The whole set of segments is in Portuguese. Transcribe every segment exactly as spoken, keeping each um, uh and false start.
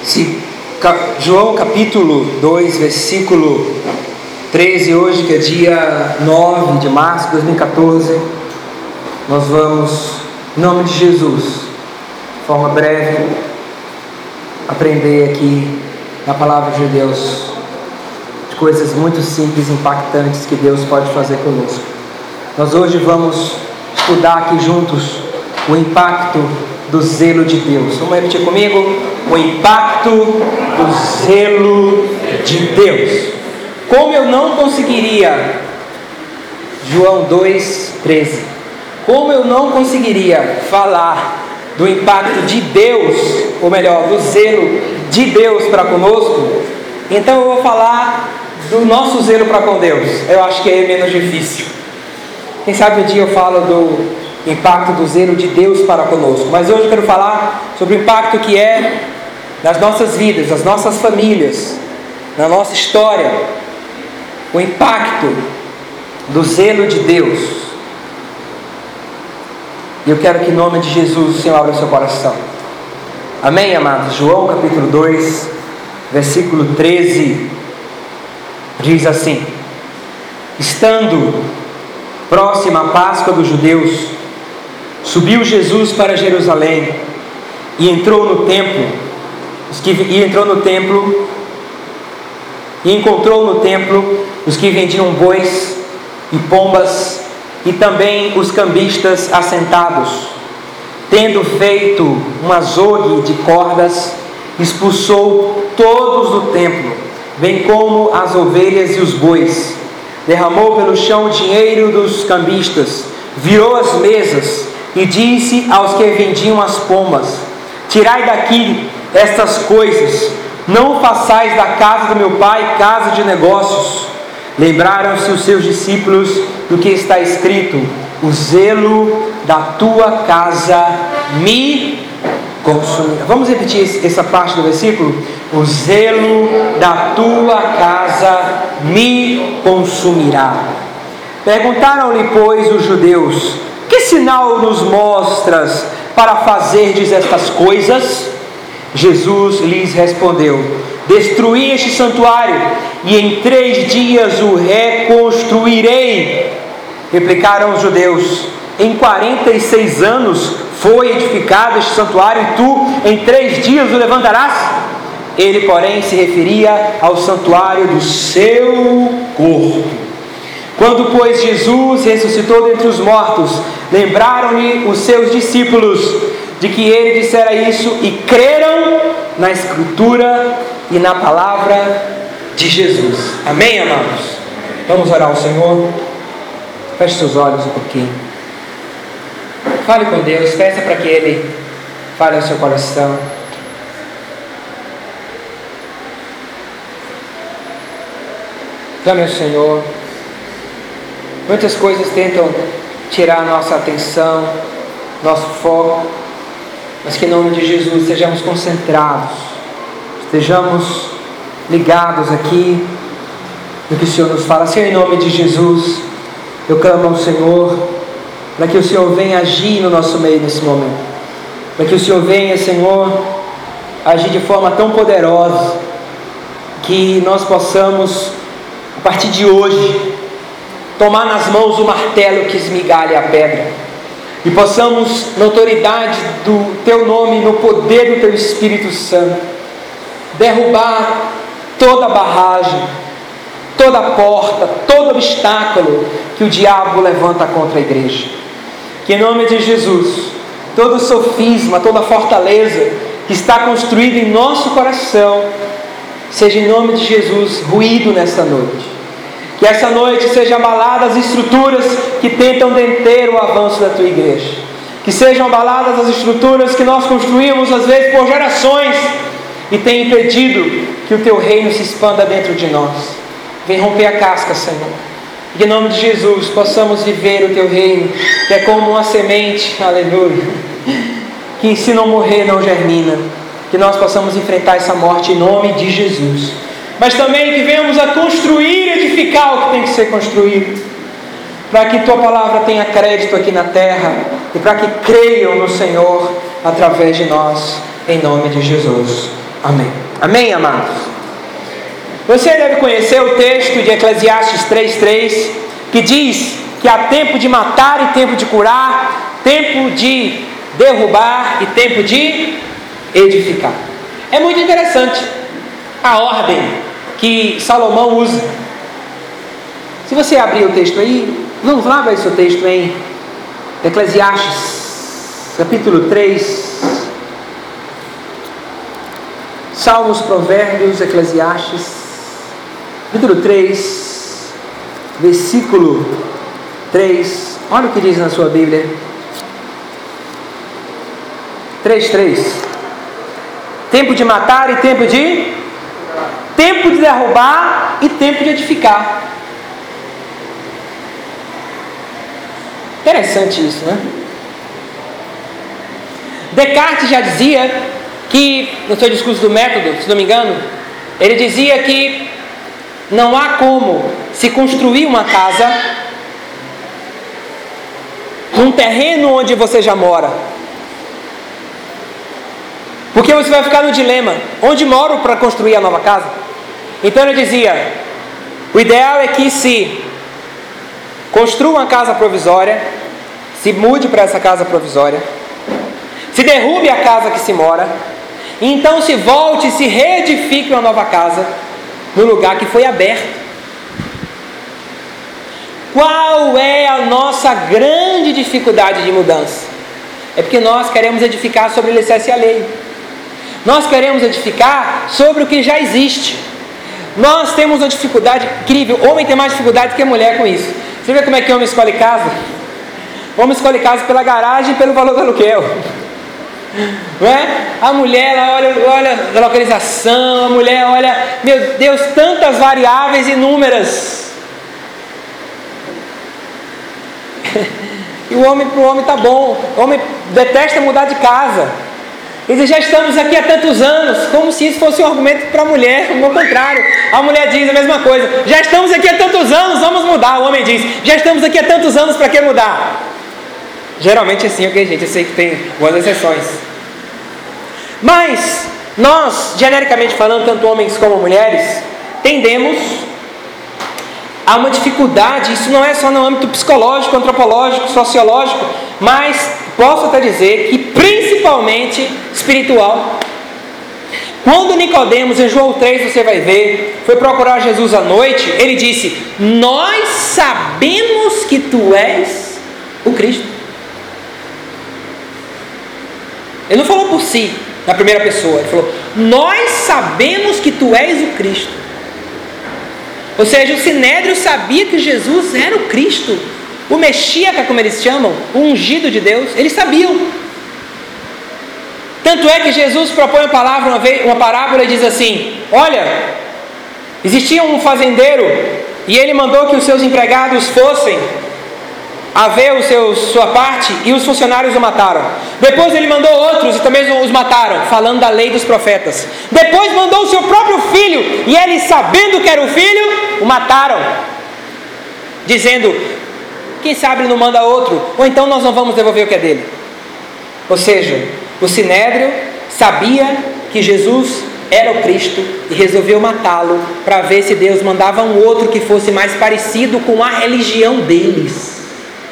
Se, João capítulo dois, versículo treze, hoje que é dia nove de março de dois mil e catorze, nós vamos, em nome de Jesus, de forma breve, aprender aqui na palavra de Deus, de coisas muito simples e impactantes que Deus pode fazer conosco. Nós hoje vamos estudar aqui juntos o impacto do zelo de Deus. Vamos repetir comigo? O impacto do zelo de Deus. Como eu não conseguiria, João dois, treze, como eu não conseguiria falar do impacto de Deus, ou melhor, do zelo de Deus para conosco, então eu vou falar do nosso zelo para com Deus. Eu acho que é menos difícil. Quem sabe um dia eu falo do impacto do zelo de Deus para conosco, mas hoje eu quero falar sobre o impacto que é nas nossas vidas, nas nossas famílias, na nossa história, o impacto do zelo de Deus. E eu quero que em nome de Jesus o Senhor abra o seu coração. Amém, amados? João capítulo dois, versículo treze, diz assim: estando próxima a Páscoa dos judeus, subiu Jesus para Jerusalém e entrou no templo, os que, e entrou no templo e encontrou no templo os que vendiam bois e pombas e também os cambistas assentados. Tendo feito um azogue de cordas, expulsou todos do templo, bem como as ovelhas e os bois. Derramou pelo chão o dinheiro dos cambistas, virou as mesas e disse aos que vendiam as pombas: tirai daqui estas coisas, não o façais da casa do meu pai casa de negócios. Lembraram-se os seus discípulos do que está escrito: o zelo da tua casa me consumirá. Vamos repetir essa parte do versículo? O zelo da tua casa me consumirá. Perguntaram-lhe, pois, os judeus: que sinal nos mostras para fazerdes estas coisas? Jesus lhes respondeu: destruí este santuário e em três dias o reconstruirei. Replicaram os judeus: em quarenta e seis anos foi edificado este santuário e tu em três dias o levantarás? Ele, porém, se referia ao santuário do seu corpo. Quando, pois, Jesus ressuscitou dentre os mortos, lembraram-lhe os seus discípulos de que ele dissera isso e creram na Escritura e na palavra de Jesus. Amém, amados? Vamos orar ao Senhor. Feche seus olhos um pouquinho. Fale com Deus, peça para que Ele fale ao seu coração. Clame ao Senhor. Muitas coisas tentam tirar a nossa atenção, nosso foco, mas que em nome de Jesus sejamos concentrados, estejamos ligados aqui no que o Senhor nos fala. Senhor, em nome de Jesus, eu clamo ao Senhor para que o Senhor venha agir no nosso meio nesse momento, para que o Senhor venha, Senhor, agir de forma tão poderosa que nós possamos, a partir de hoje, tomar nas mãos o martelo que esmigalha a pedra e possamos, na autoridade do Teu nome, no poder do Teu Espírito Santo, derrubar toda barragem, toda porta, todo obstáculo que o diabo levanta contra a igreja. Que em nome de Jesus, todo sofisma, toda fortaleza que está construída em nosso coração, seja em nome de Jesus ruído nessa noite. Que essa noite sejam abaladas as estruturas que tentam deter o avanço da tua igreja. Que sejam abaladas as estruturas que nós construímos às vezes por gerações e tem impedido que o teu reino se expanda dentro de nós. Vem romper a casca, Senhor. Que em nome de Jesus possamos viver o teu reino, que é como uma semente, aleluia, que se não morrer não germina. Que nós possamos enfrentar essa morte em nome de Jesus. Mas também que venhamos a construir e edificar o que tem que ser construído, para que tua palavra tenha crédito aqui na terra e para que creiam no Senhor através de nós, em nome de Jesus. Amém. Amém, amados? Você deve conhecer o texto de Eclesiastes três, três, que diz que há tempo de matar e tempo de curar, tempo de derrubar e tempo de edificar. É muito interessante a ordem que Salomão usa. Se você abrir o texto aí, vamos lá ver esse texto em Eclesiastes, capítulo três, Salmos, Provérbios, Eclesiastes, capítulo três, versículo três, olha o que diz na sua Bíblia. três, três. Tempo de matar e tempo de tempo de derrubar e tempo de edificar. Interessante isso, né? Descartes já dizia que, no seu discurso do método, se não me engano, ele dizia que não há como se construir uma casa num terreno onde você já mora, porque você vai ficar no dilema: onde moro para construir a nova casa? Então ele dizia: o ideal é que se construa uma casa provisória, se mude para essa casa provisória, se derrube a casa que se mora, e então se volte e se reedifique uma nova casa no lugar que foi aberto. Qual é a nossa grande dificuldade de mudança? É porque nós queremos edificar sobre o alicerce alheio. Nós queremos edificar sobre o que já existe. Nós temos uma dificuldade incrível. O homem tem mais dificuldade que a mulher com isso. Você vê como é que o homem escolhe casa? O homem escolhe casa pela garagem e pelo valor do aluguel. Não é? A mulher, ela olha, olha a localização. A mulher olha, meu Deus, tantas variáveis inúmeras. E o homem, para o homem tá bom. O homem detesta mudar de casa. Ele diz: já estamos aqui há tantos anos, como se isso fosse um argumento para a mulher. Ao contrário, a mulher diz a mesma coisa: já estamos aqui há tantos anos, vamos mudar. O homem diz: já estamos aqui há tantos anos, para que mudar? Geralmente assim, ok, gente? Eu sei que tem boas exceções, mas nós, genericamente falando, tanto homens como mulheres, tendemos a uma dificuldade. Isso não é só no âmbito psicológico, antropológico, sociológico, mas posso até dizer que principalmente espiritual. Quando Nicodemos, em João três, você vai ver, foi procurar Jesus à noite, ele disse: nós sabemos que tu és o Cristo. Ele não falou por si, na primeira pessoa, ele falou: nós sabemos que tu és o Cristo. Ou seja, o Sinédrio sabia que Jesus era o Cristo, o Mexíaca, como eles chamam, o ungido de Deus. Eles sabiam. Tanto é que Jesus propõe uma palavra, uma, vez, uma parábola, e diz assim: olha, existia um fazendeiro e ele mandou que os seus empregados fossem a ver o seu, sua parte, e os funcionários o mataram. Depois ele mandou outros e também os mataram, falando da lei dos profetas. Depois mandou o seu próprio filho, e eles, sabendo que era o filho, o mataram, dizendo: quem sabe ele não manda outro, ou então nós não vamos devolver o que é dele. Ou seja, o Sinédrio sabia que Jesus era o Cristo e resolveu matá-lo, para ver se Deus mandava um outro que fosse mais parecido com a religião deles.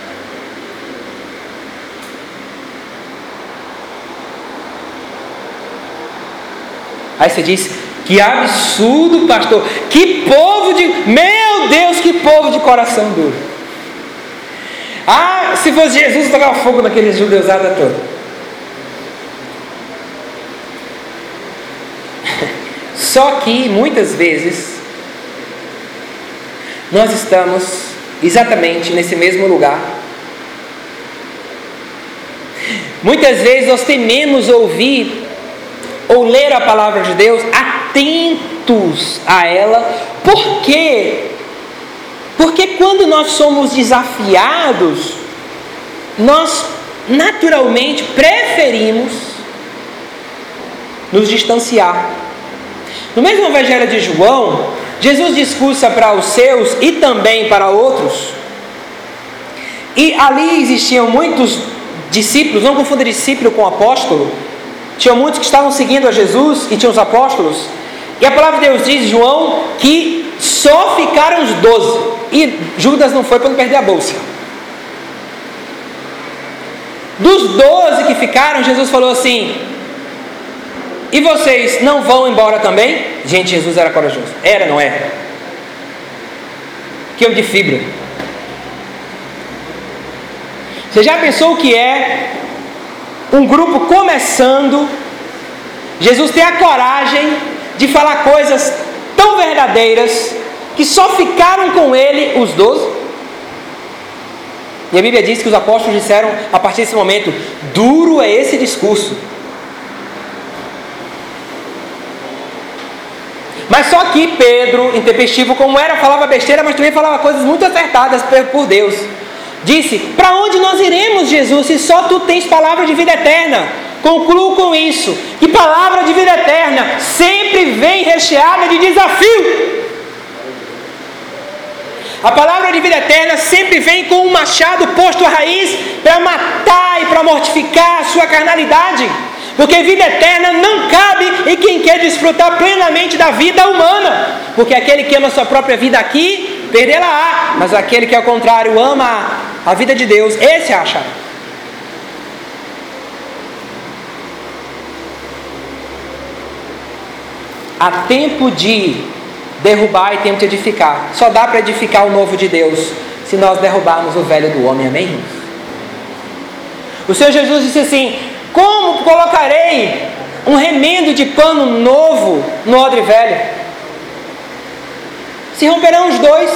Aí você diz: que absurdo, pastor, que povo de... meu Deus, que povo de coração duro. Ah, se fosse Jesus, tocava fogo naqueles judeusada toda. Só que muitas vezes nós estamos exatamente nesse mesmo lugar. Muitas vezes nós tememos ouvir ou ler a palavra de Deus, atentos a ela. Por quê? Porque quando nós somos desafiados, nós naturalmente preferimos nos distanciar. No mesmo Evangelho de João, Jesus discursa para os seus e também para outros, e ali existiam muitos discípulos. Não confunda discípulo com apóstolo. Tinha muitos que estavam seguindo a Jesus e tinha os apóstolos. E a palavra de Deus diz, João, que só ficaram os doze. E Judas não foi para não perder a bolsa. Dos doze que ficaram, Jesus falou assim: e vocês não vão embora também? Gente, Jesus era corajoso. Era, não é? Que eu de fibra. Você já pensou o que é um grupo começando, Jesus tem a coragem de falar coisas tão verdadeiras que só ficaram com ele os doze? E a Bíblia diz que os apóstolos disseram a partir desse momento: duro é esse discurso. Mas só que Pedro, intempestivo como era, falava besteira, mas também falava coisas muito acertadas por Deus. Disse: para onde nós iremos, Jesus, se só tu tens palavra de vida eterna? Concluo com isso, que palavra de vida eterna sempre vem recheada de desafio. A palavra de vida eterna sempre vem com um machado posto à raiz para matar e para mortificar a sua carnalidade. Porque vida eterna não cabe em quem quer desfrutar plenamente da vida humana. Porque aquele que ama a sua própria vida aqui, perdê-la-á. Mas aquele que ao contrário ama a vida de Deus, esse acha. Há tempo de derrubar e tempo de edificar. Só dá para edificar o novo de Deus se nós derrubarmos o velho do homem, amém? O Senhor Jesus disse assim: como colocarei um remendo de pano novo no odre velho? Se romperão os dois.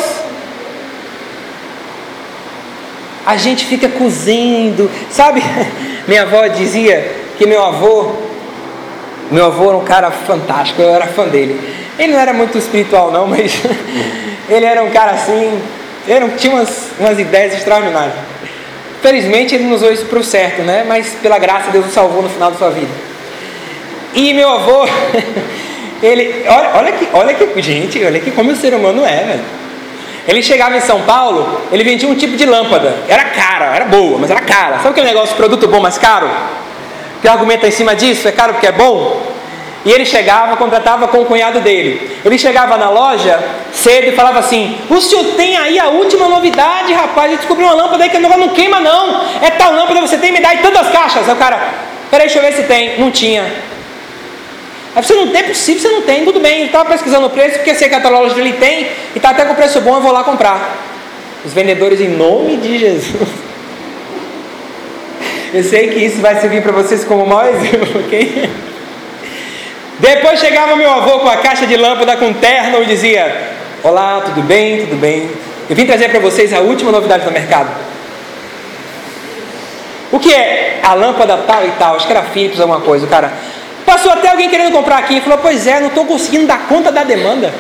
A gente fica cozindo, sabe? Minha avó dizia que meu avô, meu avô era um cara fantástico, eu era fã dele. Ele não era muito espiritual não, mas ele era um cara assim, ele tinha umas, umas ideias extraordinárias. Felizmente ele não usou isso para o certo, né? Mas pela graça Deus o salvou no final da sua vida. E meu avô, ele, olha, olha que, olha que, gente, olha que como o ser humano é, velho. Ele chegava em São Paulo, ele vendia um tipo de lâmpada, era cara, era boa, mas era cara. Sabe aquele negócio, produto bom, mas caro? Que argumenta em cima disso, é caro porque é bom? E ele chegava, contratava com o cunhado dele. Ele chegava na loja cedo e falava assim: o senhor tem aí a última novidade, rapaz, eu descobri uma lâmpada aí que o negócio não queima não. É tal lâmpada, você tem, me dá aí tantas caixas. Aí o cara: peraí, deixa eu ver se tem. Não tinha. Aí você não tem, é possível, você não tem. Tudo bem, ele estava pesquisando o preço, porque sei que a loja dele tem, e está até com preço bom, eu vou lá comprar. Os vendedores, em nome de Jesus. Eu sei que isso vai servir para vocês como mau exemplo, ok? Depois chegava meu avô com a caixa de lâmpada com terno e dizia: olá, tudo bem, tudo bem. Eu vim trazer para vocês a última novidade do mercado. O que é? A lâmpada tal e tal, acho que era Philips, alguma coisa. O cara passou até alguém querendo comprar aqui e falou: pois é, não estou conseguindo dar conta da demanda.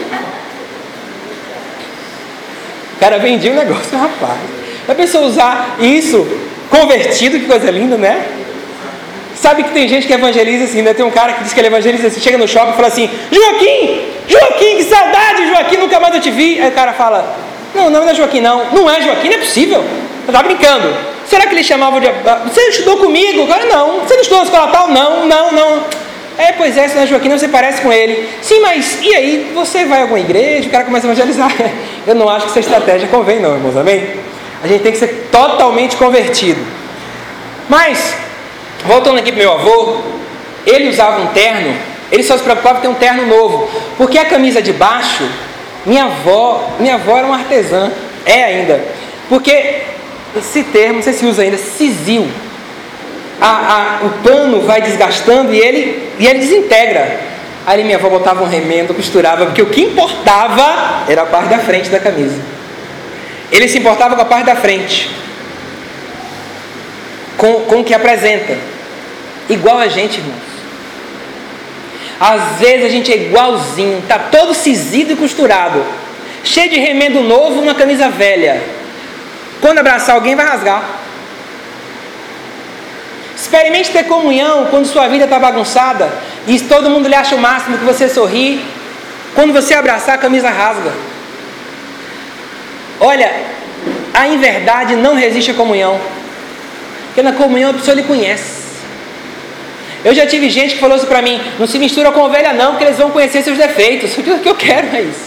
O cara vendia o negócio, rapaz. A pessoa usar isso convertido, que coisa linda, né? Sabe que tem gente que evangeliza assim, né? Tem um cara que diz que ele evangeliza assim, chega no shopping e fala assim: Joaquim, Joaquim, que saudade, Joaquim, nunca mais eu te vi. Aí o cara fala: não, não, não é Joaquim não. Não é Joaquim, não é possível. Eu tava brincando. Será que ele chamava de... Você estudou comigo? O cara: não. Você não estudou na escola tal? Não, não, não. É, pois é, se não é Joaquim, não, você parece com ele. Sim, mas e aí? Você vai a alguma igreja? O cara começa a evangelizar. Eu não acho que essa estratégia convém não, irmãos, amém? A gente tem que ser totalmente convertido. Mas... voltando aqui para meu avô, ele usava um terno, ele só se preocupava em ter um terno novo, porque a camisa de baixo, minha avó, minha avó era uma artesã, é ainda, porque esse termo, não sei se usa ainda, sisil, a, a, o pano vai desgastando e ele, e ele desintegra. Aí minha avó botava um remendo, costurava, porque o que importava era a parte da frente da camisa. Ele se importava com a parte da frente, Com, com o que apresenta. Igual a gente, irmãos. Às vezes a gente é igualzinho, está todo cisido e costurado, cheio de remendo novo, uma camisa velha. Quando abraçar alguém vai rasgar. Experimente ter comunhão quando sua vida está bagunçada e todo mundo lhe acha o máximo que você sorri. Quando você abraçar, a camisa rasga. Olha, a inverdade não resiste à comunhão. Porque na comunhão a pessoa lhe conhece. Eu já tive gente que falou assim para mim: não se mistura com ovelha não, porque eles vão conhecer seus defeitos. O que eu quero é isso.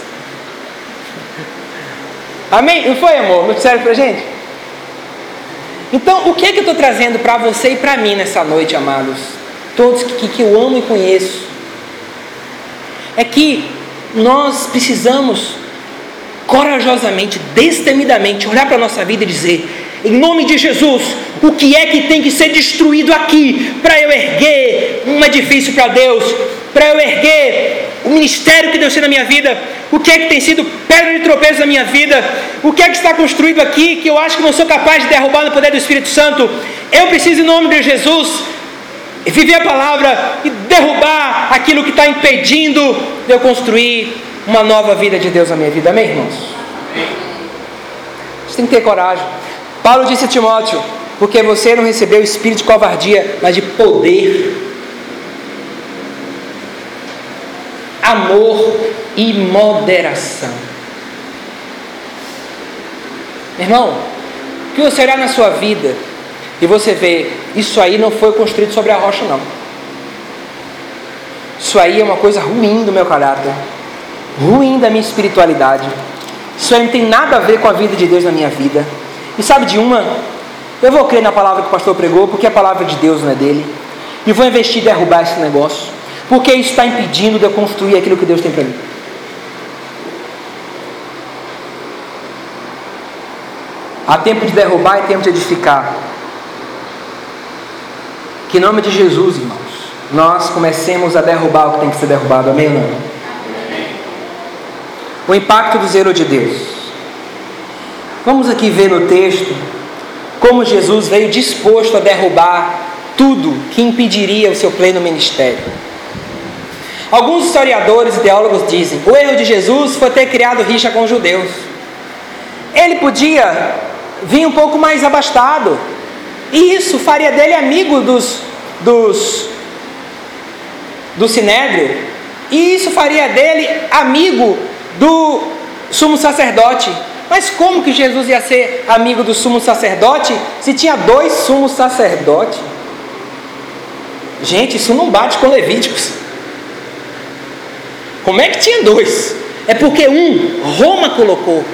Amém? Não foi, amor? Muito sério pra gente? Então, o que é que eu estou trazendo para você e para mim nessa noite, amados? Todos que, que eu amo e conheço. É que nós precisamos corajosamente, destemidamente, olhar para a nossa vida e dizer: em nome de Jesus, o que é que tem que ser destruído aqui para eu erguer um edifício para Deus, para eu erguer o ministério que Deus tem na minha vida? O que é que tem sido pedra de tropeço na minha vida? O que é que está construído aqui que eu acho que não sou capaz de derrubar no poder do Espírito Santo? Eu preciso, em nome de Jesus, viver a palavra e derrubar aquilo que está impedindo de eu construir uma nova vida de Deus na minha vida. Amém, irmãos? Você tem que ter coragem. Paulo disse a Timóteo: porque você não recebeu o espírito de covardia, mas de poder, amor e moderação. Meu irmão, que você olhar na sua vida e você vê, isso aí não foi construído sobre a rocha não. Isso aí é uma coisa ruim do meu caráter, ruim da minha espiritualidade. Isso aí não tem nada a ver com a vida de Deus na minha vida. E sabe de uma? Eu vou crer na palavra que o pastor pregou, porque a palavra de Deus não é dele. E vou investir em derrubar esse negócio, porque isso está impedindo de eu construir aquilo que Deus tem para mim. Há tempo de derrubar e tempo de edificar. Que em nome de Jesus, irmãos, nós comecemos a derrubar o que tem que ser derrubado. Amém ou não? O impacto do zelo de Deus. Vamos aqui ver no texto como Jesus veio disposto a derrubar tudo que impediria o seu pleno ministério. Alguns historiadores e teólogos dizem: o erro de Jesus foi ter criado rixa com os judeus. Ele podia vir um pouco mais abastado, e isso faria dele amigo dos dos do Sinédrio, e isso faria dele amigo do sumo sacerdote. Mas como que Jesus ia ser amigo do sumo sacerdote se tinha dois sumos sacerdotes? Gente, isso não bate com Levíticos. Como é que tinha dois? É porque um, Roma colocou.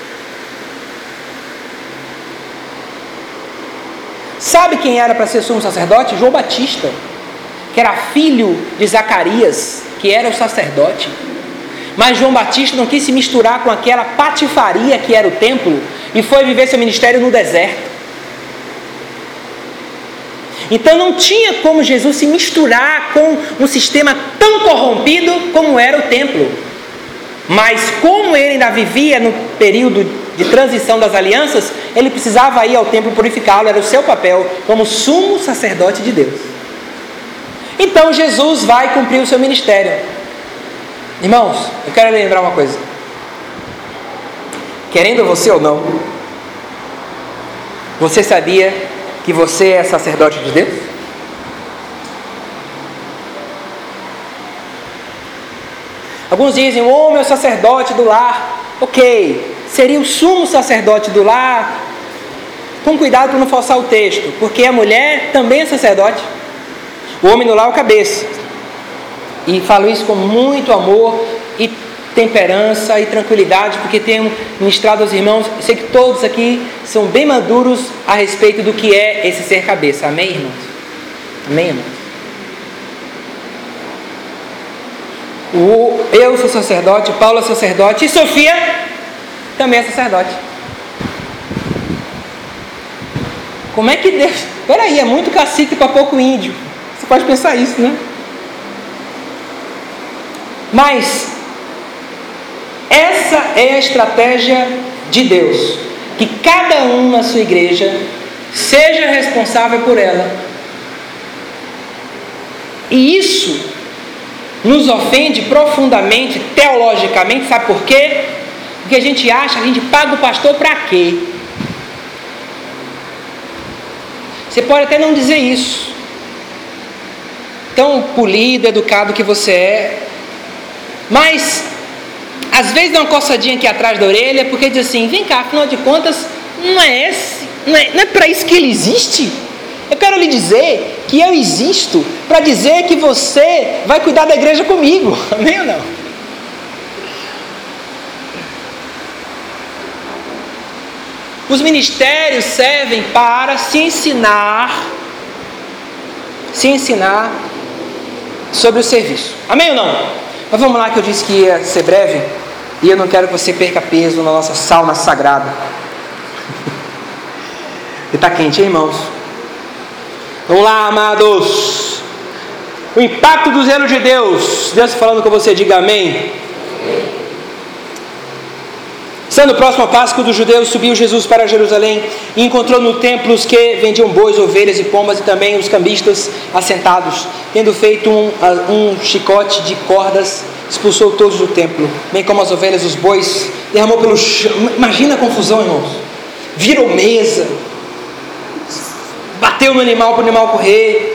Sabe quem era para ser sumo sacerdote? João Batista, que era filho de Zacarias, que era o sacerdote. Mas João Batista não quis se misturar com aquela patifaria que era o templo e foi viver seu ministério no deserto. Então não tinha como Jesus se misturar com um sistema tão corrompido como era o templo. Mas como ele ainda vivia no período de transição das alianças, ele precisava ir ao templo purificá-lo, era o seu papel como sumo sacerdote de Deus. Então Jesus vai cumprir o seu ministério. Irmãos, eu quero lembrar uma coisa. Querendo você ou não, você sabia que você é sacerdote de Deus? Alguns dizem: o homem é o sacerdote do lar. Ok, seria o sumo sacerdote do lar. Com cuidado para não falsar o texto, porque a mulher também é sacerdote. O homem do lar é o cabeça. E falo isso com muito amor e temperança e tranquilidade, porque tenho ministrado aos irmãos. Eu sei que todos aqui são bem maduros a respeito do que é esse ser cabeça. Amém, irmãos? Amém, irmãos? O, eu sou sacerdote, Paulo é sacerdote e Sofia também é sacerdote. Como é que Deus... Peraí, é muito cacique para pouco índio. Você pode pensar isso, né? Mas essa é a estratégia de Deus, que cada um na sua igreja seja responsável por ela. E isso nos ofende profundamente, teologicamente. Sabe por quê? Porque a gente acha, a gente paga o pastor para quê? Você pode até não dizer isso, tão polido, educado que você é, mas às vezes dá uma coçadinha aqui atrás da orelha, porque diz assim: vem cá, afinal de contas, não é esse, não é, não é para isso que ele existe? eu quero lhe dizer que eu existo para dizer que você vai cuidar da igreja comigo. Amém ou não? Os ministérios servem para se ensinar, se ensinar sobre o serviço. Amém ou não? Mas vamos lá, que eu disse que ia ser breve, e eu não quero que você perca peso na nossa sauna sagrada. E está quente, hein, irmãos? Vamos lá, amados. O impacto do zelo de Deus. Deus falando com você, diga amém. Sendo próximo à Páscoa dos judeus, subiu Jesus para Jerusalém e encontrou no templo os que vendiam bois, ovelhas e pombas, e também os cambistas assentados. Tendo feito um, um chicote de cordas, expulsou todos do templo, bem como as ovelhas, os bois, derramou pelo chão. Imagina a confusão, irmãos. Virou mesa, bateu no animal para o animal correr.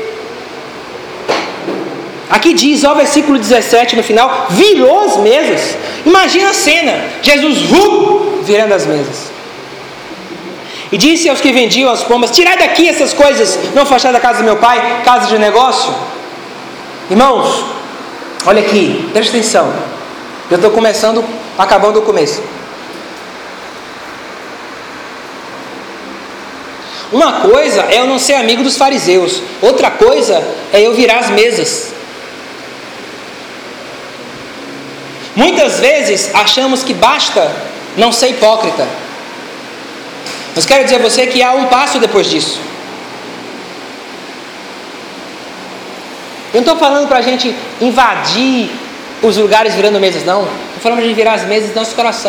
Aqui diz, ó, versículo dezessete no final, virou as mesas. Imagina a cena, Jesus uh, virando as mesas. E disse aos que vendiam as pombas: tirai daqui essas coisas, não afastai da casa do meu pai, casa de negócio. Irmãos, olha aqui, presta atenção. Eu estou começando, acabando o começo. Uma coisa é eu não ser amigo dos fariseus, outra coisa é eu virar as mesas. Muitas vezes achamos que basta não ser hipócrita, mas quero dizer a você que há um passo depois disso. Eu não estou falando para a gente invadir os lugares virando mesas, não. Estou falando para a gente virar as mesas do nosso coração.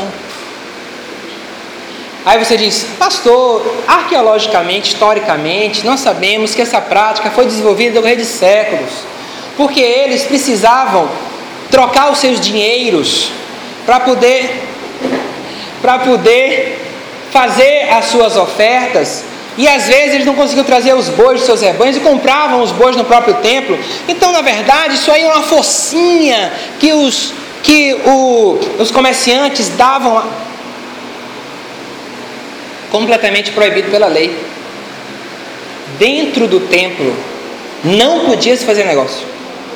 Aí você diz: pastor, arqueologicamente, historicamente, nós sabemos que essa prática foi desenvolvida ao decorrer de séculos, porque eles precisavam trocar os seus dinheiros para poder, para poder fazer as suas ofertas, e às vezes eles não conseguiam trazer os bois dos seus rebanhos e compravam os bois no próprio templo. Então, na verdade, isso aí é uma focinha que os, que o, os comerciantes davam, completamente proibido pela lei. Dentro do templo não podia se fazer negócio.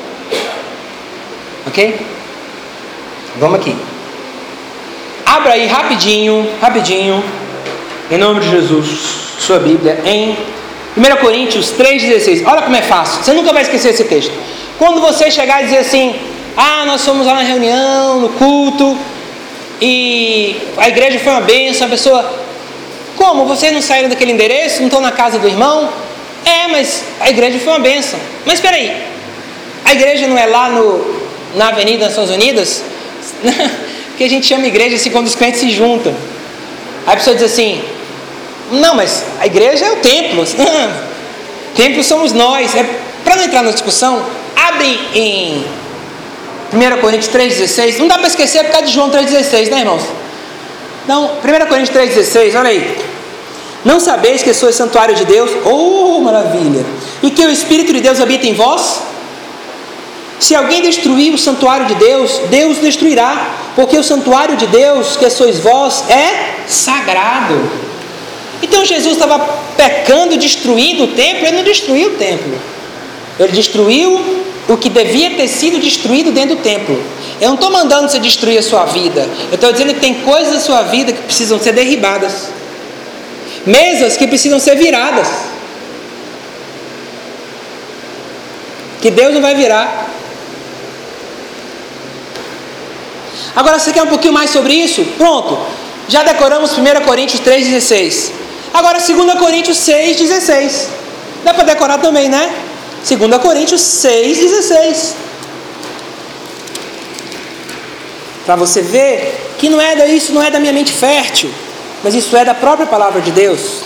Ok? Vamos aqui. Abra aí rapidinho, rapidinho, em nome de Jesus, sua Bíblia, em primeira Coríntios três, dezesseis. Olha como é fácil, você nunca vai esquecer esse texto. Quando você chegar e dizer assim: ah, nós fomos lá na reunião, no culto, e a igreja foi uma bênção, a pessoa: como? Vocês não saíram daquele endereço? Não estão na casa do irmão? É, mas a igreja foi uma bênção. Mas espera aí, a igreja não é lá no, na Avenida Nações Unidas? Que a gente chama igreja assim quando os crentes se juntam. Aí a pessoa diz assim: não, mas a igreja é o templo. O templo somos nós. É, para não entrar na discussão, abre em primeira Coríntios três, dezesseis. Não dá para esquecer por causa de João três, dezesseis, né, irmãos? Não, primeira Coríntios três, dezesseis, olha aí. Não sabeis que sois santuário de Deus? Oh, maravilha! E que o Espírito de Deus habita em vós? Se alguém destruir o santuário de Deus, Deus destruirá, porque o santuário de Deus, que sois vós, é sagrado. Então Jesus estava pecando, destruindo o templo. Ele não destruiu o templo, ele destruiu o que devia ter sido destruído dentro do templo. Eu não estou mandando você destruir a sua vida, eu estou dizendo que tem coisas da sua vida que precisam ser derribadas, mesas que precisam ser viradas, que Deus não vai virar. Agora, você quer um pouquinho mais sobre isso? Pronto, já decoramos primeira Coríntios três, dezesseis. Agora segunda Coríntios seis, dezesseis. Dá para decorar também, né? segunda Coríntios seis, dezesseis. Para você ver que não é da, isso não é da minha mente fértil, mas isso é da própria palavra de Deus.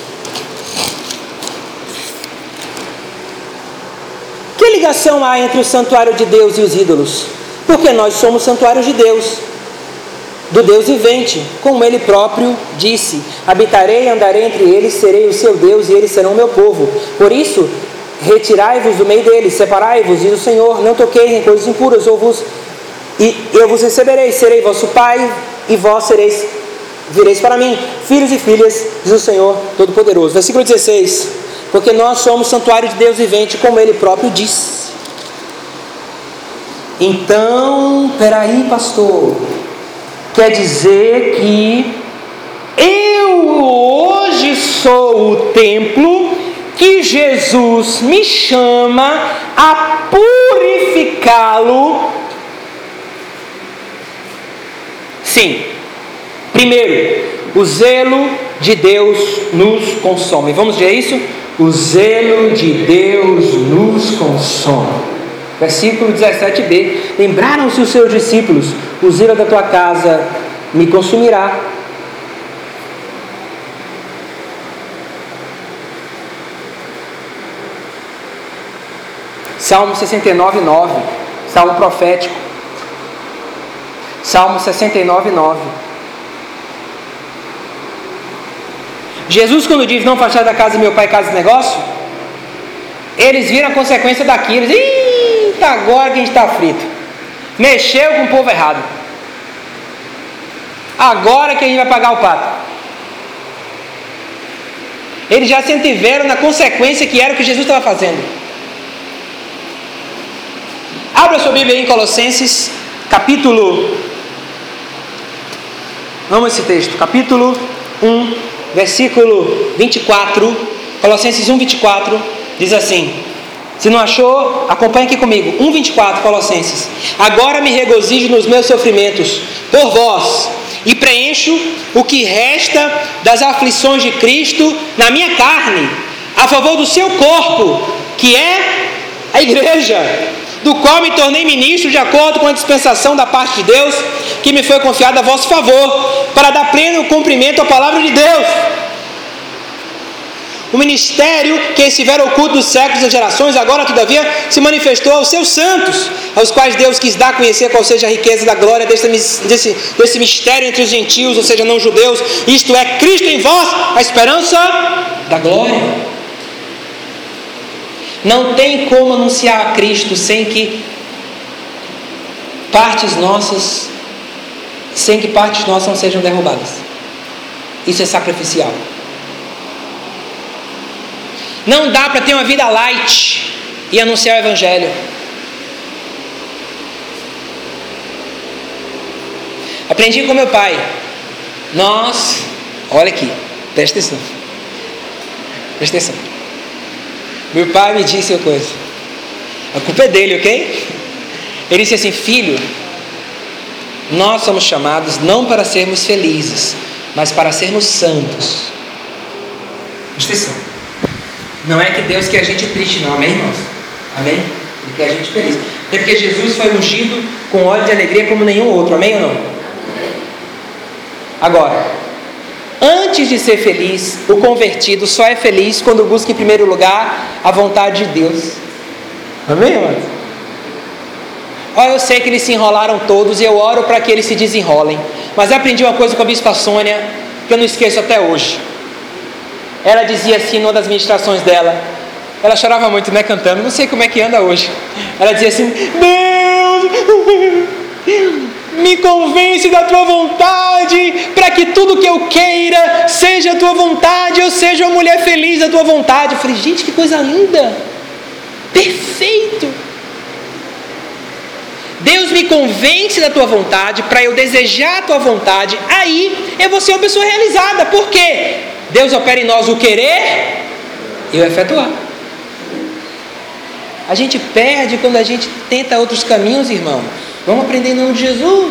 Que ligação há entre o santuário de Deus e os ídolos? Porque nós somos santuários de Deus, do Deus vivente, como Ele próprio disse: habitarei e andarei entre eles, serei o seu Deus e eles serão o meu povo. Por isso, retirai-vos do meio deles, separai-vos, diz o Senhor, não toqueis em coisas impuras, ou vos, e eu vos receberei, serei vosso pai, e vós sereis, vireis para mim, filhos e filhas, diz o Senhor Todo-Poderoso. Versículo dezesseis. porque nós somos santuário de Deus vivente, como Ele próprio disse. Então, peraí, pastor, quer dizer que eu hoje sou o templo que Jesus me chama a purificá-lo? Sim. Primeiro, o zelo de Deus nos consome. Vamos ver isso? O zelo de Deus nos consome. Versículo dezessete b. Lembraram-se os seus discípulos: o zelo da tua casa me consumirá. Salmo sessenta e nove, nove. Salmo profético. Salmo sessenta e nove, nove. Jesus, quando diz: não afastar da casa de meu pai casa de negócio, eles viram a consequência daquilo. Eita, agora que a gente está frito. Mexeu com o povo errado. Agora que a gente vai pagar o pato. Eles já se anteveram na consequência que era o que Jesus estava fazendo. Abra sua Bíblia aí em Colossenses, capítulo... Vamos esse texto, capítulo um, versículo vinte e quatro. Colossenses um, vinte e quatro, diz assim: se não achou, acompanhe aqui comigo. um, vinte e quatro, Colossenses. Agora me regozijo nos meus sofrimentos por vós, e preencho o que resta das aflições de Cristo na minha carne, a favor do seu corpo, que é a igreja, do qual me tornei ministro de acordo com a dispensação da parte de Deus, que me foi confiada a vosso favor, para dar pleno cumprimento à palavra de Deus. O ministério que estivera oculto dos séculos e das gerações, agora todavia se manifestou aos seus santos, aos quais Deus quis dar a conhecer qual seja a riqueza da glória desse, desse, desse mistério entre os gentios, ou seja, não judeus, isto é, Cristo em vós, a esperança da glória. Não tem como anunciar a Cristo sem que partes nossas, sem que partes nossas não sejam derrubadas. Isso é sacrificial. Não dá para ter uma vida light e anunciar o Evangelho. Aprendi com meu pai. Nós, olha aqui, presta atenção. Presta atenção. Meu pai me disse uma coisa. A culpa é dele, ok? Ele disse assim: filho, nós somos chamados não para sermos felizes, mas para sermos santos. Presta atenção. Não é que Deus quer a gente triste, não, amém, irmãos? Amém? Ele quer a gente feliz. É porque Jesus foi ungido com óleo de alegria como nenhum outro, amém ou não? Agora, antes de ser feliz, o convertido só é feliz quando busca em primeiro lugar a vontade de Deus. Amém, irmãos? Olha, eu sei que eles se enrolaram todos e eu oro para que eles se desenrolem. Mas eu aprendi uma coisa com a bispa Sônia que eu não esqueço até hoje. Ela dizia assim numa das ministrações dela. Ela chorava muito, né, cantando. Não sei como é que anda hoje. Ela dizia assim: Deus, me convence da tua vontade, para que tudo que eu queira seja a tua vontade, eu seja uma mulher feliz da tua vontade. Eu falei: gente, que coisa linda, perfeito. Deus me convence da tua vontade, para eu desejar a tua vontade, aí eu vou ser uma pessoa realizada. Por quê? Deus opera em nós o querer e o efetuar. A gente perde quando a gente tenta outros caminhos, irmãos. Vamos aprender em nome de Jesus.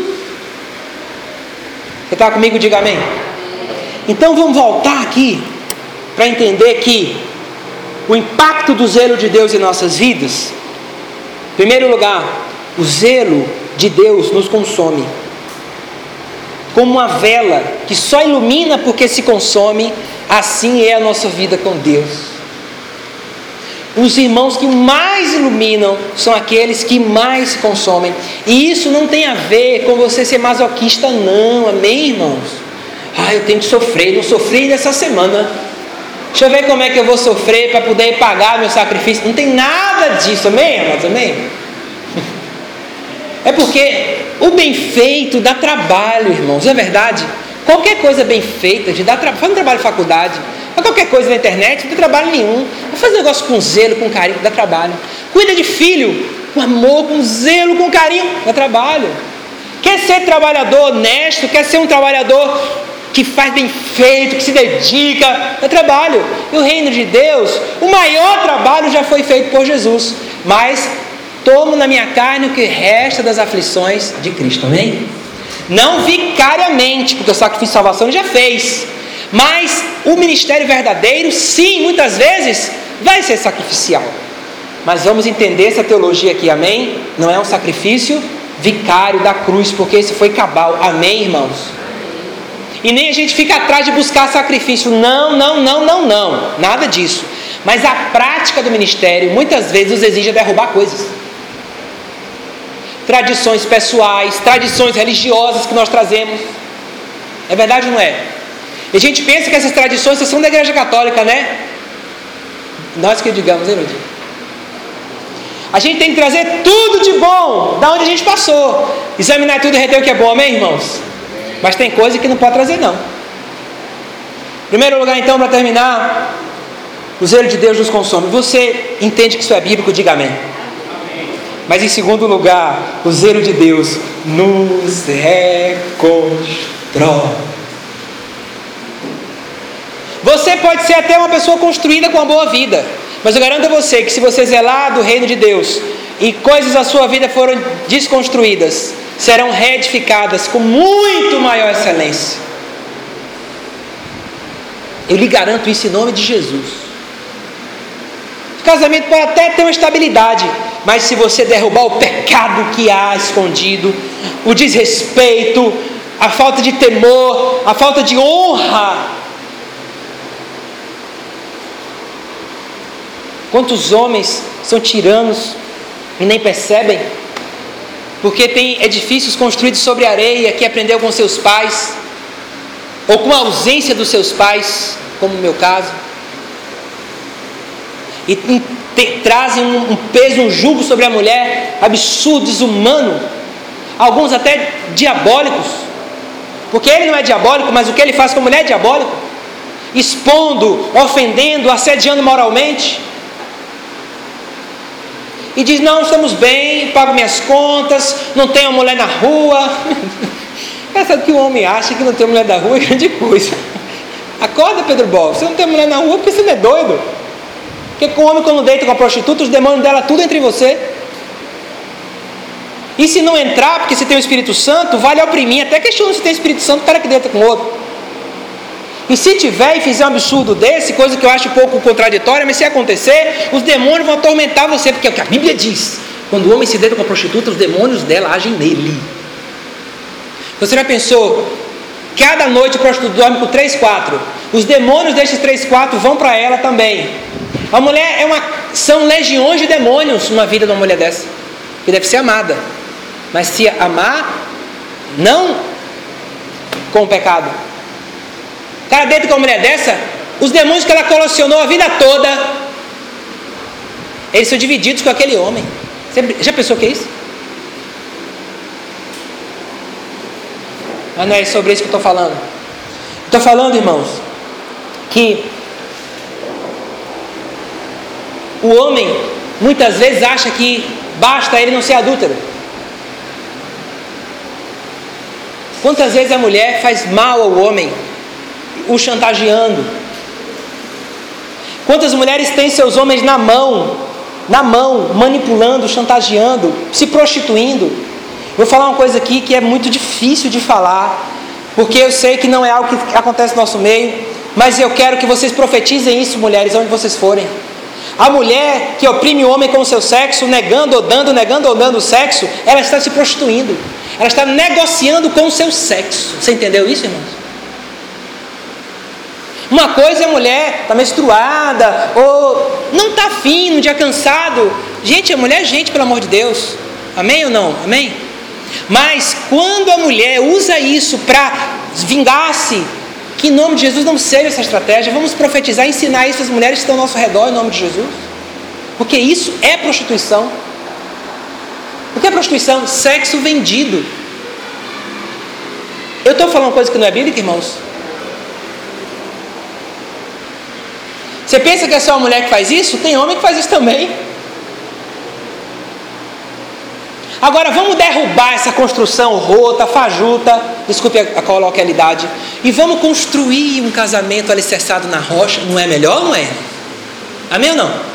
Você está comigo? Diga amém. Então vamos voltar aqui para entender que o impacto do zelo de Deus em nossas vidas. Em primeiro lugar, o zelo de Deus nos consome. Como uma vela que só ilumina porque se consome, assim é a nossa vida com Deus. Os irmãos que mais iluminam são aqueles que mais se consomem. E isso não tem a ver com você ser masoquista, não. Amém, irmãos? Ah, eu tenho que sofrer. Não sofri nessa semana. Deixa eu ver como é que eu vou sofrer para poder pagar meu sacrifício. Não tem nada disso, amém, irmãos? Amém? É porque o bem feito dá trabalho, irmãos. É verdade? Qualquer coisa bem feita, de dar tra... faz um trabalho de faculdade, faz qualquer coisa na internet, não tem trabalho nenhum. Faz um negócio com zelo, com carinho, dá trabalho. Cuida de filho, com amor, com zelo, com carinho, dá trabalho. Quer ser trabalhador honesto, quer ser um trabalhador que faz bem feito, que se dedica, dá trabalho. E o reino de Deus, o maior trabalho já foi feito por Jesus. Mas tomo na minha carne o que resta das aflições de Cristo, amém? Não vicariamente, porque o sacrifício de salvação ele já fez. Mas o ministério verdadeiro, sim, muitas vezes, vai ser sacrificial. Mas vamos entender essa teologia aqui, amém? Não é um sacrifício vicário da cruz, porque esse foi cabal, amém, irmãos? E nem a gente fica atrás de buscar sacrifício, não, não, não, não, não, nada disso. Mas a prática do ministério, muitas vezes, nos exige derrubar coisas. Tradições pessoais, tradições religiosas que nós trazemos. É verdade ou não é? E a gente pensa que essas tradições são da igreja católica, né? Nós que digamos, hein, Luiz? A gente tem que trazer tudo de bom, da onde a gente passou. Examinar tudo e reter o que é bom, amém, irmãos? Mas tem coisa que não pode trazer, não. Em primeiro lugar, então, para terminar, o zelo de Deus nos consome. Você entende que isso é bíblico? Diga amém. Mas em segundo lugar, o zelo de Deus nos reconstrói. Você pode ser até uma pessoa construída com uma boa vida, mas eu garanto a você que se você zelar do reino de Deus e coisas da sua vida foram desconstruídas, serão reedificadas com muito maior excelência. Eu lhe garanto isso em nome de Jesus. O casamento pode até ter uma estabilidade, mas se você derrubar o pecado que há escondido, o desrespeito, a falta de temor, a falta de honra. Quantos homens são tiranos e nem percebem? Porque tem edifícios construídos sobre areia que aprendeu com seus pais, ou com a ausência dos seus pais, como no meu caso. E te, trazem um, um peso, um jugo sobre a mulher absurdo, desumano, alguns até diabólicos, porque ele não é diabólico, mas o que ele faz com a mulher é diabólico, expondo, ofendendo, assediando moralmente, e diz, não, estamos bem, pago minhas contas, não tenho mulher na rua. Essa que o homem acha que não tem mulher na rua é grande coisa. Acorda, Pedro Bob, você não tem mulher na rua porque você não é doido. Porque o homem, quando deita com a prostituta, os demônios dela tudo entre você. E se não entrar, porque você tem o Espírito Santo, vale oprimir. Até questiona se tem Espírito Santo, o cara que deita com o outro. E se tiver e fizer um absurdo desse, coisa que eu acho um pouco contraditória, mas se acontecer, os demônios vão atormentar você, porque é o que a Bíblia diz. Quando o homem se deita com a prostituta, os demônios dela agem nele. Você já pensou, cada noite o prostituto dorme com três, quatro. Os demônios desses três, quatro vão para ela também. A mulher é uma, são legiões de demônios numa vida de uma mulher dessa, que deve ser amada. Mas se amar, não com o pecado. O cara deita com uma mulher dessa, os demônios que ela colecionou a vida toda, eles são divididos com aquele homem. Você já pensou o que é isso? Mas não é sobre isso que eu estou falando. Estou falando, irmãos, que o homem muitas vezes acha que basta ele não ser adúltero. Quantas vezes a mulher faz mal ao homem, o chantageando? Quantas mulheres têm seus homens na mão, na mão, manipulando, chantageando, se prostituindo? Vou falar uma coisa aqui que é muito difícil de falar, porque eu sei que não é algo que acontece no nosso meio, mas eu quero que vocês profetizem isso, mulheres, onde vocês forem. A mulher que oprime o homem com o seu sexo, negando ou dando, negando ou dando o sexo, ela está se prostituindo. Ela está negociando com o seu sexo. Você entendeu isso, irmãos? Uma coisa é a mulher está menstruada, ou não está afim, um dia cansado. Gente, a mulher é gente, pelo amor de Deus. Amém ou não? Amém? Mas quando a mulher usa isso para vingar-se, que em nome de Jesus não seja essa estratégia. Vamos profetizar, ensinar isso às mulheres que estão ao nosso redor, em nome de Jesus. Porque isso é prostituição. O que é prostituição? Sexo vendido. Eu estou falando coisa que não é bíblica, irmãos? Você pensa que é só uma mulher que faz isso? Tem homem que faz isso também. Agora vamos derrubar essa construção rota, fajuta, desculpe a, a coloquialidade, e vamos construir um casamento alicerçado na rocha. Não é melhor, não é? Amém ou não?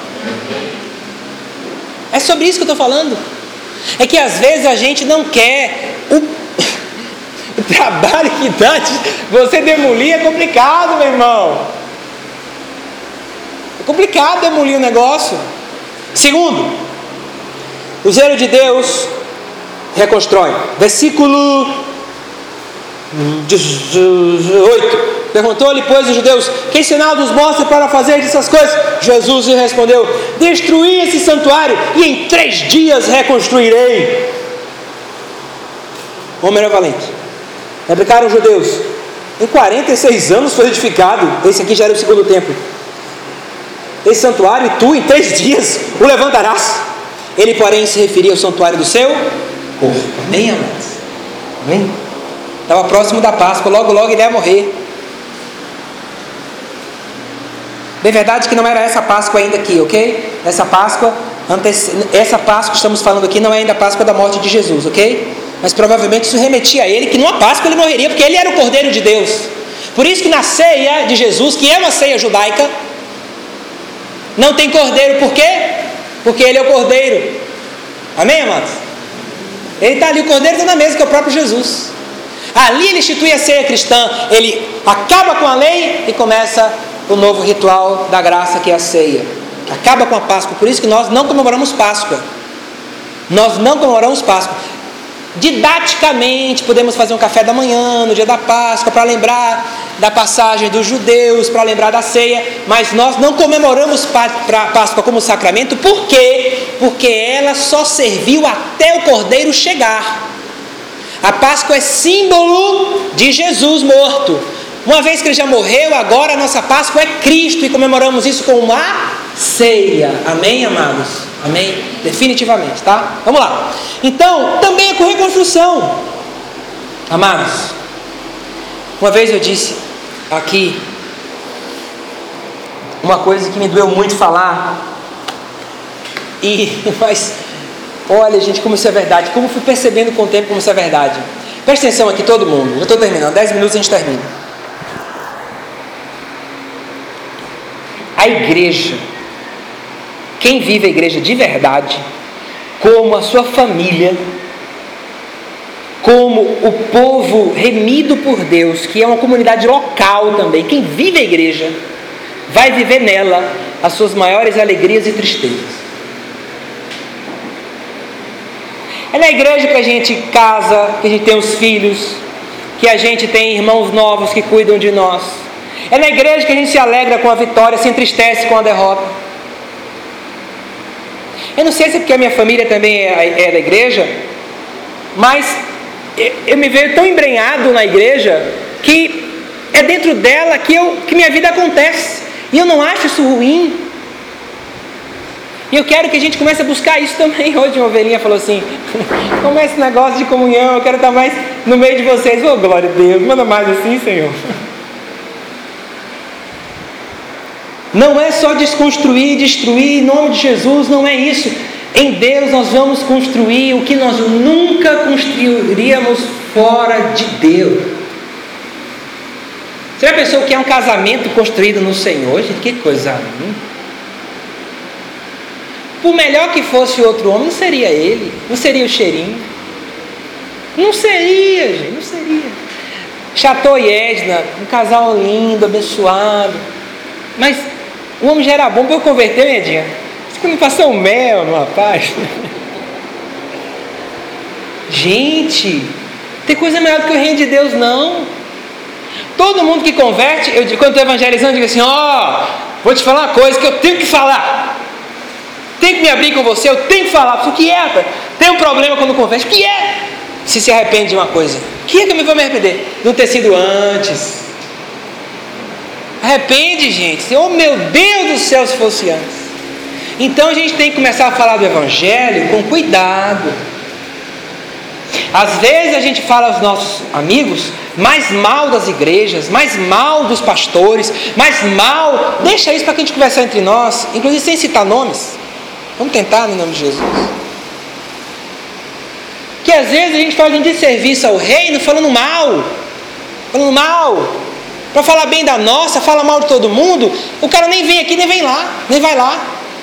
É sobre isso que eu estou falando. É que às vezes a gente não quer o, o trabalho que dá de você demolir. É complicado, meu irmão. É complicado demolir o negócio. Segundo, o zelo de Deus reconstrói. Versículo dezoito. Perguntou-lhe, pois, os judeus: que sinal nos mostra para fazer essas coisas? Jesus lhe respondeu: destruí esse santuário e em três dias reconstruirei. Homem era valente. Replicaram os judeus: em quarenta e seis anos foi edificado. Esse aqui já era o segundo templo. Esse santuário, e tu em três dias o levantarás. Ele, porém, se referia ao santuário do seu corpo. Amém, amados? Amém? Estava próximo da Páscoa, logo logo ele ia morrer. Bem verdade que não era essa Páscoa ainda aqui, ok? Essa Páscoa, essa Páscoa que estamos falando aqui não é ainda a Páscoa da morte de Jesus, ok? Mas provavelmente isso remetia a ele, que numa Páscoa ele morreria, porque ele era o Cordeiro de Deus. Por isso que na ceia de Jesus, que é uma ceia judaica, não tem cordeiro. Por quê? Porque ele é o Cordeiro. Amém, amados? Ele está ali, o Cordeiro está na mesa, que é o próprio Jesus. Ali ele institui a ceia cristã. Ele acaba com a lei e começa o novo ritual da graça, que é a ceia. Acaba com a Páscoa. Por isso que nós não comemoramos Páscoa. Nós não comemoramos Páscoa. Didaticamente podemos fazer um café da manhã no dia da Páscoa, para lembrar da passagem dos judeus, para lembrar da ceia. Mas nós não comemoramos Páscoa como sacramento. Por quê? Porque ela só serviu até o Cordeiro chegar. A Páscoa é símbolo de Jesus morto. Uma vez que ele já morreu, agora a nossa Páscoa é Cristo, e comemoramos isso com uma ceia. Amém, amados? Amém? Definitivamente, tá? Vamos lá. Então, também é com reconstrução. Amados, uma vez eu disse aqui uma coisa que me doeu muito falar, e, mas, olha, gente, como isso é verdade, como fui percebendo com o tempo como isso é verdade. Presta atenção aqui, todo mundo, já estou terminando, dez minutos a gente termina. A igreja, quem vive a igreja de verdade, como a sua família, como o povo remido por Deus, que é uma comunidade local também, quem vive a igreja, vai viver nela as suas maiores alegrias e tristezas. É na igreja que a gente casa, que a gente tem os filhos, que a gente tem irmãos novos que cuidam de nós. É na igreja que a gente se alegra com a vitória, se entristece com a derrota. Eu não sei se é porque a minha família também é, é da igreja, mas eu me vejo tão embrenhado na igreja, que é dentro dela que, eu, que minha vida acontece. E eu não acho isso ruim. E eu quero que a gente comece a buscar isso também. Hoje uma ovelhinha falou assim: como é esse negócio de comunhão? Eu quero estar mais no meio de vocês. Oh, glória a Deus, manda mais assim, Senhor. Não é só desconstruir, destruir, em nome de Jesus, não é isso. Em Deus nós vamos construir o que nós nunca construiríamos fora de Deus. Você já pensou que é um casamento construído no Senhor? Gente, que coisa ruim. Por melhor que fosse o outro homem, não seria ele, não seria o cheirinho. Não seria, gente, não seria. Chateau e Edna, um casal lindo, abençoado. Mas o homem já era bom para eu converter, minha Edinha. Você não passou um mel no rapaz? Gente, tem coisa melhor do que o reino de Deus, não. Todo mundo que converte, eu, quando estou evangelizando, eu digo assim: ó, oh, vou te falar uma coisa que eu tenho que falar. Tenho que me abrir com você, eu tenho que falar. O que é? Tem um problema quando converte. O que é? Se se arrepende de uma coisa. O que é que eu me vou me arrepender? De não ter sido antes. Arrepende, gente. Oh, meu Deus do céu, se fosse antes. Então a gente tem que começar a falar do evangelho com cuidado. Às vezes a gente fala aos nossos amigos mais mal das igrejas, mais mal dos pastores, mais mal. Deixa isso para que a gente conversar entre nós, inclusive sem citar nomes. Vamos tentar no nome de Jesus. Que às vezes a gente faz um desserviço ao reino falando mal, falando mal. Para falar bem da nossa, fala mal de todo mundo. O cara nem vem aqui, nem vem lá, nem vai lá.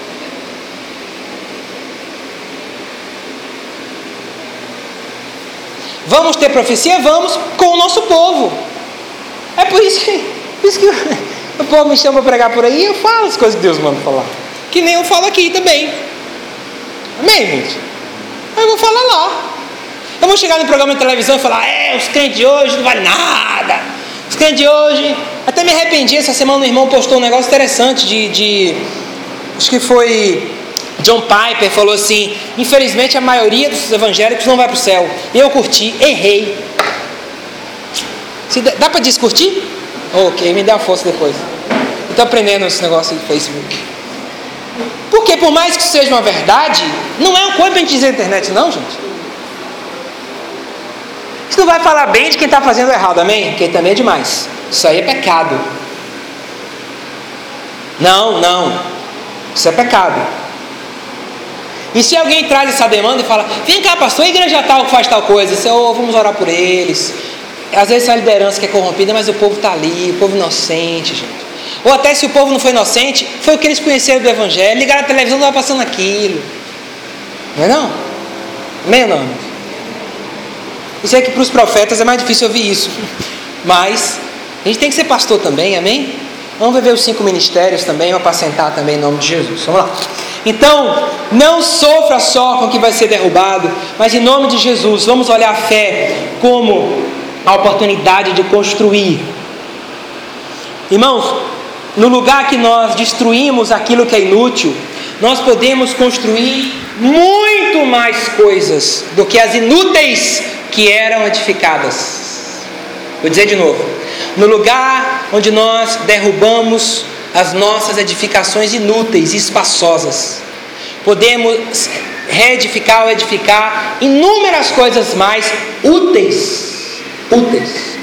Vamos ter profecia? Vamos, com o nosso povo. É por isso que, por isso que o povo me chama para pregar por aí e eu falo as coisas que Deus manda falar. Que nem eu falo aqui também. Amém, gente? Eu vou falar lá. Eu vou chegar no programa de televisão e falar: é, os crentes de hoje não valem nada. Os crentes de hoje... Até me arrependi, essa semana um irmão postou um negócio interessante de... de acho que foi... John Piper falou assim: infelizmente a maioria dos evangélicos não vai para o céu. Eu curti, errei. Se dá dá para descurtir? Ok, me dê uma força depois. Estou aprendendo esse negócio de Facebook. Porque por mais que isso seja uma verdade, não é uma coisa para a gente dizer na internet não, gente. Isso não vai falar bem de quem está fazendo errado, amém? Porque também é demais. Isso aí é pecado. Não, não. Isso é pecado. E se alguém traz essa demanda e fala: vem cá, pastor, a igreja tal faz tal coisa, você, oh, vamos orar por eles. Às vezes é a liderança que é corrompida, mas o povo está ali, o povo inocente, gente. Ou até se o povo não foi inocente, foi o que eles conheceram do evangelho, ligaram a televisão, não vai passando aquilo. Não é não? Amém ou não? Isso é que para os profetas é mais difícil ouvir isso. Mas a gente tem que ser pastor também, amém? Vamos viver os cinco ministérios também, vamos apacentar também em nome de Jesus. Vamos lá. Então, não sofra só com o que vai ser derrubado, mas em nome de Jesus, vamos olhar a fé como a oportunidade de construir. Irmãos, no lugar que nós destruímos aquilo que é inútil, nós podemos construir muito mais coisas do que as inúteis que eram edificadas. Vou dizer de novo: no lugar onde nós derrubamos as nossas edificações inúteis e espaçosas, podemos reedificar ou edificar inúmeras coisas mais úteis. Úteis.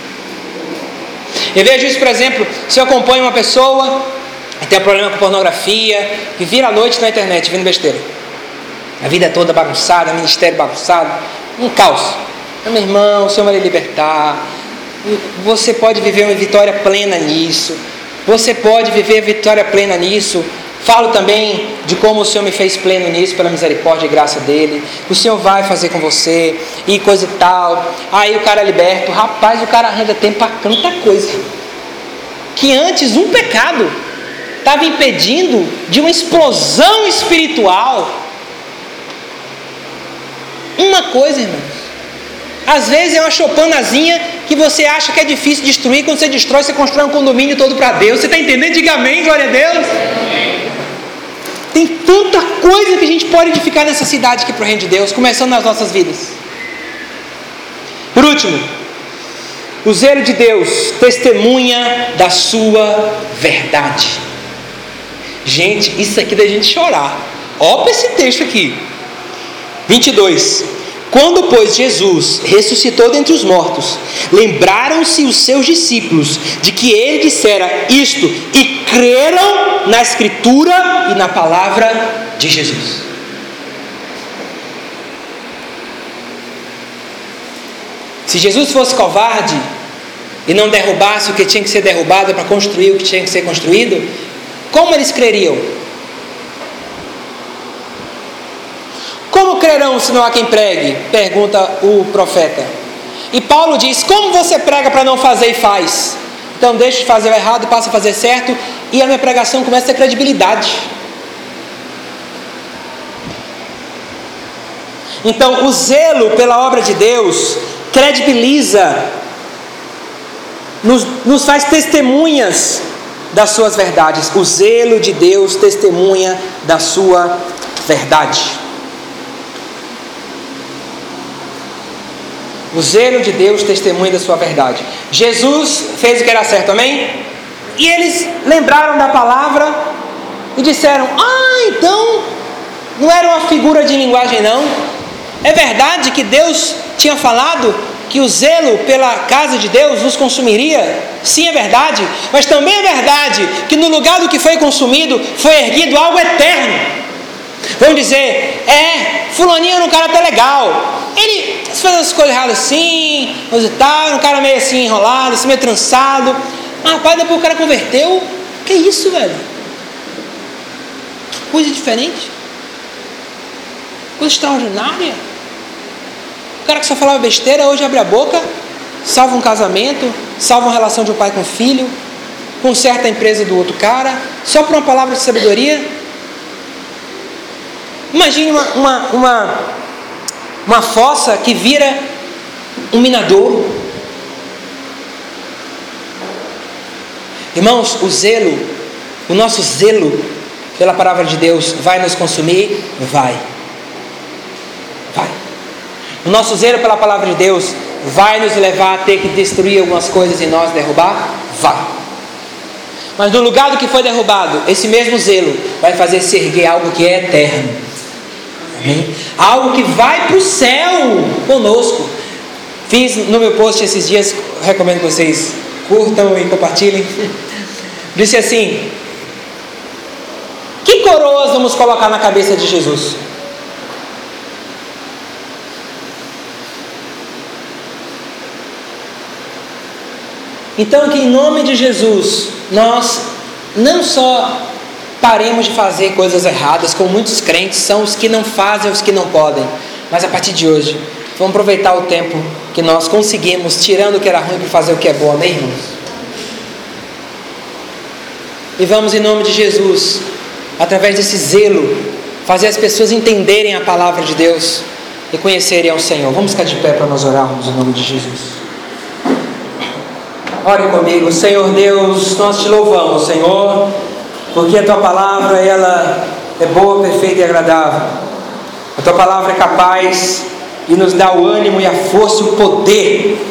Eu vejo isso, por exemplo, se eu acompanho uma pessoa que tem um problema com pornografia e vira à noite na internet vendo besteira, a vida toda bagunçada, ministério bagunçado, um caos. Meu irmão, o Senhor vai lhe libertar. Você pode viver uma vitória plena nisso. Você pode viver vitória plena nisso. Falo também de como o Senhor me fez pleno nisso, pela misericórdia e graça dele. O Senhor vai fazer com você, e coisa e tal. Aí o cara é liberto. Rapaz, o cara arranja tempo para tanta coisa, que antes um pecado estava impedindo de uma explosão espiritual. Uma coisa, irmãos. Às vezes é uma chopanazinha que você acha que é difícil destruir. Quando você destrói, você constrói um condomínio todo para Deus. Você está entendendo? Diga amém, glória a Deus. Tem tanta coisa que a gente pode edificar nessa cidade aqui para o reino de Deus, começando nas nossas vidas. Por último, o zelo de Deus testemunha da sua verdade. Gente, isso aqui da gente chorar. Olha para esse texto aqui, vinte e dois. Quando, pois, Jesus ressuscitou dentre os mortos, lembraram-se os seus discípulos de que ele dissera isto e creram na Escritura e na palavra de Jesus. Se Jesus fosse covarde e não derrubasse o que tinha que ser derrubado para construir o que tinha que ser construído, como eles creriam? Como crerão se não há quem pregue? Pergunta o profeta. E Paulo diz: como você prega para não fazer e faz? Então deixa de fazer o errado e passa a fazer certo, e a minha pregação começa a ter credibilidade. Então o zelo pela obra de Deus credibiliza, nos, nos faz testemunhas das suas verdades. O zelo de Deus testemunha da sua verdade. O zelo de Deus testemunha da sua verdade. Jesus fez o que era certo, amém? E eles lembraram da palavra e disseram: ah, então não era uma figura de linguagem não. É verdade que Deus tinha falado que o zelo pela casa de Deus nos consumiria. Sim, é verdade, mas também é verdade que no lugar do que foi consumido foi erguido algo eterno. Vamos dizer, é, fulaninho era um cara até legal, ele fez as coisas erradas assim, coisa e tal, um cara meio assim enrolado, assim meio trançado, mas rapaz, depois o cara converteu. Que isso, velho? Que coisa diferente, coisa extraordinária. O cara que só falava besteira, hoje abre a boca, salva um casamento, salva uma relação de um pai com filho, conserta a empresa do outro cara, só por uma palavra de sabedoria. Imagine uma, uma, uma, uma fossa que vira um minadouro. Irmãos, o zelo, o nosso zelo pela palavra de Deus vai nos consumir? Vai. Vai. O nosso zelo pela palavra de Deus vai nos levar a ter que destruir algumas coisas em nós, derrubar? Vai. Mas no lugar do que foi derrubado, esse mesmo zelo vai fazer se erguer algo que é eterno. Amém? Algo que vai para o céu conosco. Fiz no meu post esses dias, recomendo que vocês curtam e compartilhem. Disse assim: que coroas vamos colocar na cabeça de Jesus? Então, que em nome de Jesus, nós não só paremos de fazer coisas erradas, como muitos crentes são os que não fazem, os que não podem, mas a partir de hoje, vamos aproveitar o tempo que nós conseguimos, tirando o que era ruim para fazer o que é bom, amém, irmãos? E vamos, em nome de Jesus, através desse zelo, fazer as pessoas entenderem a palavra de Deus e conhecerem ao Senhor. Vamos ficar de pé para nós orarmos em nome de Jesus. Ore comigo. Senhor Deus, nós te louvamos, Senhor, porque a Tua palavra, ela é boa, perfeita e agradável. A Tua palavra é capaz de nos dar o ânimo e a força e o poder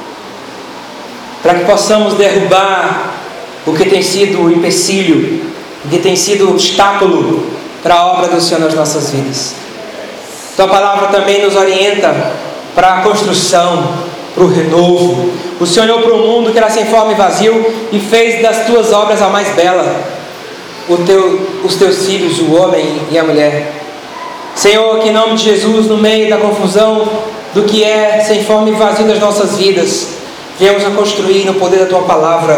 para que possamos derrubar o que tem sido o empecilho, o que tem sido o obstáculo para a obra do Senhor nas nossas vidas. Tua palavra também nos orienta para a construção, para o renovo. O Senhor olhou para o mundo que era sem forma e vazio e fez das tuas obras a mais bela, o teu, os teus filhos, o homem e a mulher. Senhor, que em nome de Jesus, no meio da confusão do que é sem forma e vazio das nossas vidas, viemos a construir no poder da tua palavra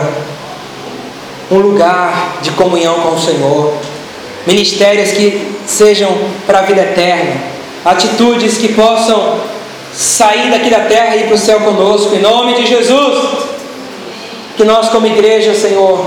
um lugar de comunhão com o Senhor, ministérios que sejam para a vida eterna, atitudes que possam sair daqui da terra e ir para o céu conosco, em nome de Jesus. Que nós como igreja, Senhor,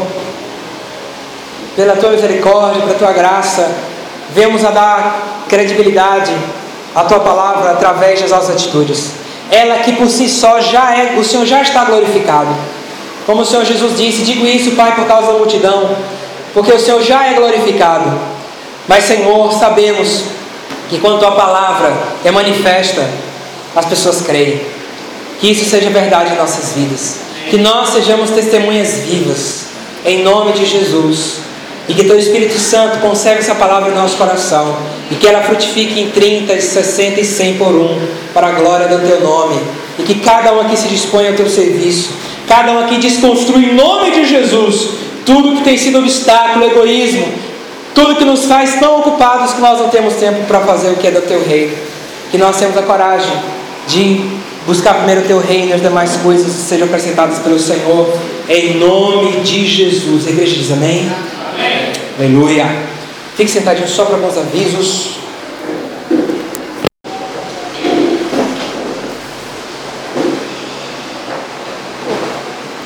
pela tua misericórdia, pela tua graça, venhamos a dar credibilidade à tua palavra através das nossas atitudes. Ela que por si só já é, o Senhor já está glorificado. Como o Senhor Jesus disse: digo isso, Pai, por causa da multidão, porque o Senhor já é glorificado. Mas, Senhor, sabemos que quando tua palavra é manifesta, as pessoas creem. Que isso seja verdade em nossas vidas, que nós sejamos testemunhas vivas, em nome de Jesus. E que teu Espírito Santo conserve essa palavra em nosso coração, e que ela frutifique em trinta, sessenta e cem por um, para a glória do teu nome. E que cada um aqui se disponha ao teu serviço, cada um aqui desconstrua em nome de Jesus tudo que tem sido obstáculo, egoísmo, tudo que nos faz tão ocupados que nós não temos tempo para fazer o que é do teu reino. Que nós tenhamos a coragem de buscar primeiro o teu reino, e as demais coisas sejam acrescentadas pelo Senhor, em nome de Jesus. A igreja diz amém? Amém. Aleluia. Fique sentadinho só para alguns avisos.